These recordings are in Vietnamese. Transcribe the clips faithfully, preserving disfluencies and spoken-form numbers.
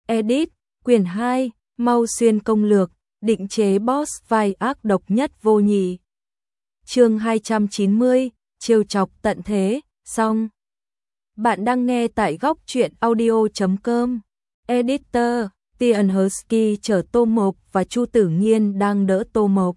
Edit, quyển hai, Mau Xuyên công lược, định chế boss vai ác độc nhất vô nhị. Chương hai trăm chín mươi, trêu chọc tận thế, xong. Bạn đang nghe tại góc truyện audio chấm com. Editor, Tian Husky chở Tô Mộc và Chu Tử Nghiên đang đỡ Tô Mộc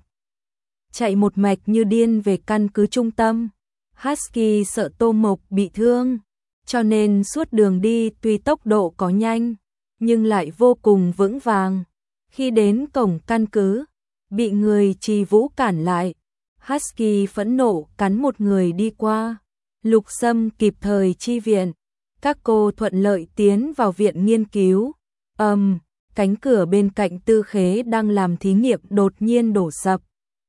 chạy một mạch như điên về căn cứ trung tâm. Husky sợ Tô Mộc bị thương, cho nên suốt đường đi tuy tốc độ có nhanh, nhưng lại vô cùng vững vàng. Khi đến cổng căn cứ, bị người trì vũ cản lại. Husky phẫn nộ cắn một người đi qua. Lục Sâm kịp thời chi viện. Các cô thuận lợi tiến vào viện nghiên cứu. Ầm, um, cánh cửa bên cạnh Tư Khế đang làm thí nghiệm đột nhiên đổ sập.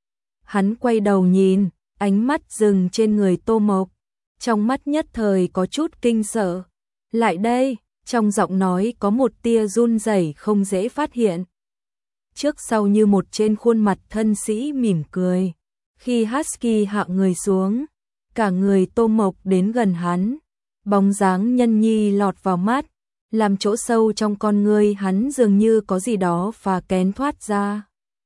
Hắn quay đầu nhìn, ánh mắt dừng trên người Tô Mộc. Trong mắt nhất thời có chút kinh sợ. Lại đây, trong giọng nói có một tia run rẩy không dễ phát hiện. Trước sau như một trên khuôn mặt thân sĩ mỉm cười. Khi Husky hạ người xuống, cả người Tô Mộc đến gần hắn. Bóng dáng nhân nhi lọt vào mắt, làm chỗ sâu trong con ngươi hắn dường như có gì đó phà kén thoát ra.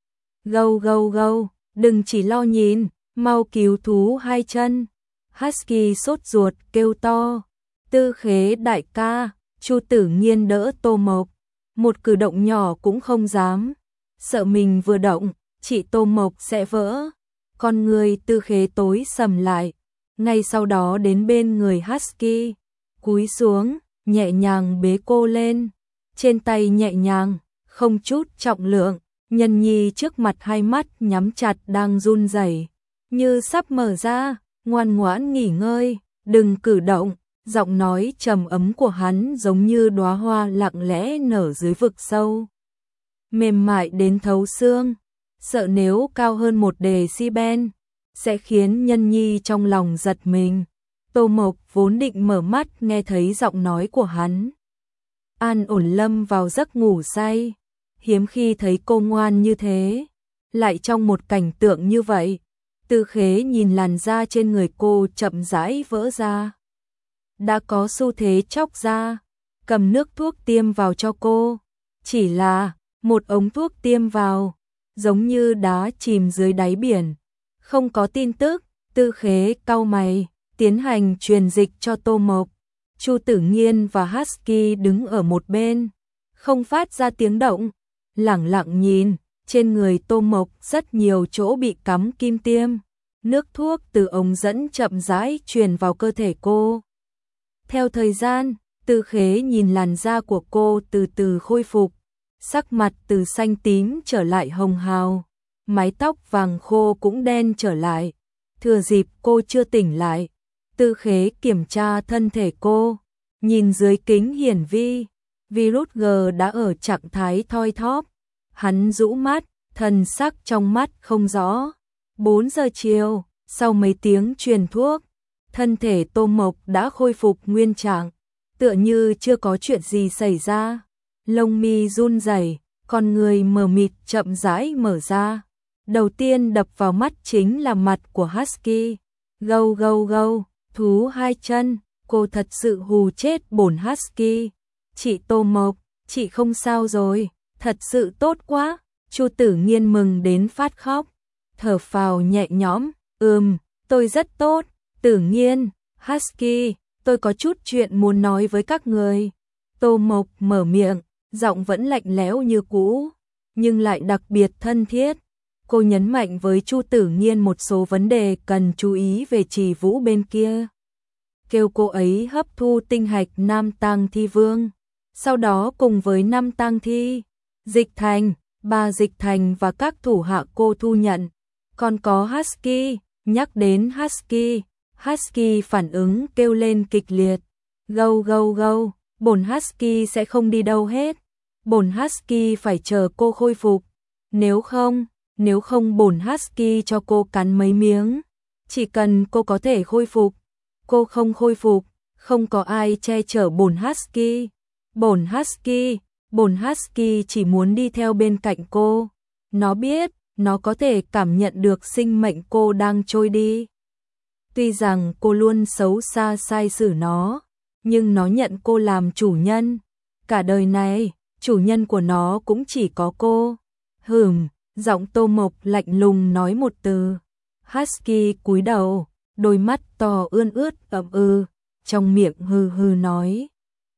Gâu gâu gâu, đừng chỉ lo nhìn, mau cứu thú hai chân. Husky sốt ruột kêu to. Tư Khế đại ca, Chu Tử Nghiên đỡ Tô Mộc, một cử động nhỏ cũng không dám, sợ mình vừa động, chị Tô Mộc sẽ vỡ. Con người Tư Khế tối sầm lại, ngay sau đó đến bên người Husky, cúi xuống, nhẹ nhàng bế cô lên, trên tay nhẹ nhàng, không chút trọng lượng. Nhân nhi trước mặt hai mắt nhắm chặt đang run rẩy, như sắp mở ra. Ngoan ngoãn nghỉ ngơi, đừng cử động. Giọng nói trầm ấm của hắn giống như đóa hoa lặng lẽ nở dưới vực sâu, mềm mại đến thấu xương. Sợ nếu cao hơn một decibel sẽ khiến nhân nhi trong lòng giật mình. Tô Mộc vốn định mở mắt nghe thấy giọng nói của hắn, an ổn lâm vào giấc ngủ say. Hiếm khi thấy cô ngoan như thế, lại trong một cảnh tượng như vậy. Tư Khế nhìn làn da trên người cô chậm rãi vỡ ra, đã có xu thế chóc ra, cầm nước thuốc tiêm vào cho cô. Chỉ là một ống thuốc tiêm vào, giống như đá chìm dưới đáy biển, không có tin tức. Tư Khế cau mày, tiến hành truyền dịch cho Tô Mộc. Chu Tử Nghiên và Husky đứng ở một bên, không phát ra tiếng động, lẳng lặng nhìn. Trên người Tô Mộc rất nhiều chỗ bị cắm kim tiêm, nước thuốc từ ống dẫn chậm rãi truyền vào cơ thể cô. Theo thời gian, Tư Khế nhìn làn da của cô từ từ khôi phục, sắc mặt từ xanh tím trở lại hồng hào, mái tóc vàng khô cũng đen trở lại. Thừa dịp cô chưa tỉnh lại, Tư Khế kiểm tra thân thể cô, nhìn dưới kính hiển vi, virus G đã ở trạng thái thoi thóp. Hắn rũ mắt, thần sắc trong mắt không rõ. bốn giờ chiều, sau mấy tiếng truyền thuốc, thân thể Tô Mộc đã khôi phục nguyên trạng, tựa như chưa có chuyện gì xảy ra. Lông mi run rẩy, con người mờ mịt chậm rãi mở ra. Đầu tiên đập vào mắt chính là mặt của Husky. Gâu gâu gâu, thú hai chân, cô thật sự hù chết bổn Husky. Chị Tô Mộc, chị không sao rồi, thật sự tốt quá. Chu Tử Nghiên mừng đến phát khóc, thở phào nhẹ nhõm. Ừm, tôi rất tốt. Tử Nghiên, Husky, tôi có chút chuyện muốn nói với các người. Tô Mộc mở miệng, giọng vẫn lạnh lẽo như cũ, nhưng lại đặc biệt thân thiết. Cô nhấn mạnh với Chu Tử Nghiên một số vấn đề cần chú ý về Trì Vũ bên kia, kêu cô ấy hấp thu tinh hạch Nam Tang Thi Vương, sau đó cùng với năm tang thi, Dịch Thành, bà Dịch Thành và các thủ hạ cô thu nhận. Còn có Husky, nhắc đến Husky, Husky phản ứng kêu lên kịch liệt. Gâu gâu gâu, bổn Husky sẽ không đi đâu hết. Bổn Husky phải chờ cô khôi phục. Nếu không, nếu không bổn Husky cho cô cắn mấy miếng. Chỉ cần cô có thể khôi phục. Cô không khôi phục, không có ai che chở bổn Husky. Bổn Husky, bổn Husky chỉ muốn đi theo bên cạnh cô. Nó biết, nó có thể cảm nhận được sinh mệnh cô đang trôi đi. Tuy rằng cô luôn xấu xa sai xử nó, nhưng nó nhận cô làm chủ nhân. Cả đời này, chủ nhân của nó cũng chỉ có cô. Hửm, giọng Tô Mộc lạnh lùng nói một từ. Husky cúi đầu, đôi mắt to ươn ướt ậm ừ, trong miệng hừ hừ nói.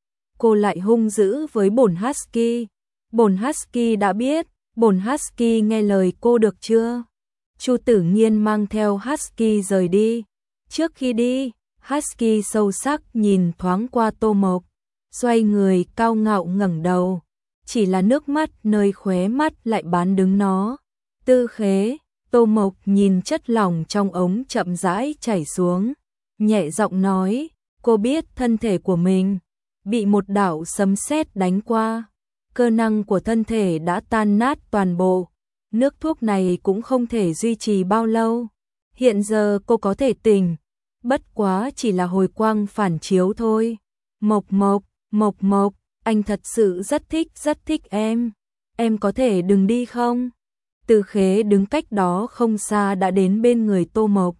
Cô lại hung dữ với bổn Husky. Bổn Husky đã biết, bổn Husky nghe lời cô được chưa? Chu Tử Nghiên mang theo Husky rời đi. Trước khi đi, Husky sâu sắc nhìn thoáng qua Tô Mộc, xoay người cao ngạo ngẩng đầu, chỉ là nước mắt nơi khóe mắt lại bán đứng nó. Tư Khế, Tô Mộc nhìn chất lỏng trong ống chậm rãi chảy xuống, nhẹ giọng nói, cô biết thân thể của mình bị một đạo sấm sét đánh qua, cơ năng của thân thể đã tan nát toàn bộ, nước thuốc này cũng không thể duy trì bao lâu. Hiện giờ cô có thể tỉnh, bất quá chỉ là hồi quang phản chiếu thôi. Mộc Mộc, Mộc Mộc, anh thật sự rất thích rất thích em, em có thể đừng đi không? Từ Khế đứng cách đó không xa đã đến bên người Tô Mộc.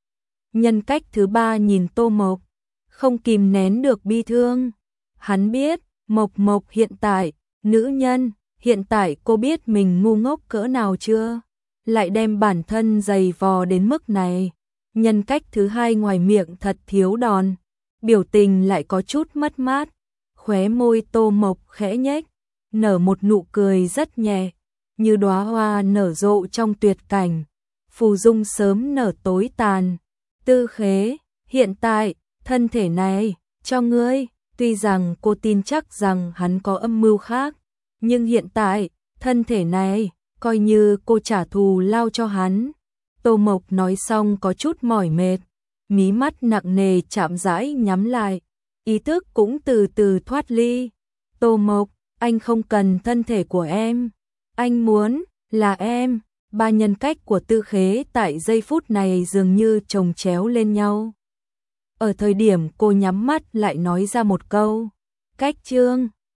Nhân cách thứ ba nhìn Tô Mộc, không kìm nén được bi thương. Hắn biết, Mộc Mộc hiện tại, nữ nhân, hiện tại cô biết mình ngu ngốc cỡ nào chưa? Lại đem bản thân dày vò đến mức này. Nhân cách thứ hai ngoài miệng thật thiếu đòn, biểu tình lại có chút mất mát. Khóe môi Tô Mộc khẽ nhếch, nở một nụ cười rất nhẹ, như đóa hoa nở rộ trong tuyệt cảnh, phù dung sớm nở tối tàn. Tư Khế, hiện tại, thân thể này, cho ngươi, tuy rằng cô tin chắc rằng hắn có âm mưu khác, nhưng hiện tại, thân thể này, coi như cô trả thù lao cho hắn. Tô Mộc nói xong có chút mỏi mệt, mí mắt nặng nề chạm rãi nhắm lại, ý thức cũng từ từ thoát ly. Tô Mộc, anh không cần thân thể của em, anh muốn là em. Ba nhân cách của Tư Khế tại giây phút này dường như chồng chéo lên nhau. Ở thời điểm cô nhắm mắt lại nói ra một câu, cách chương.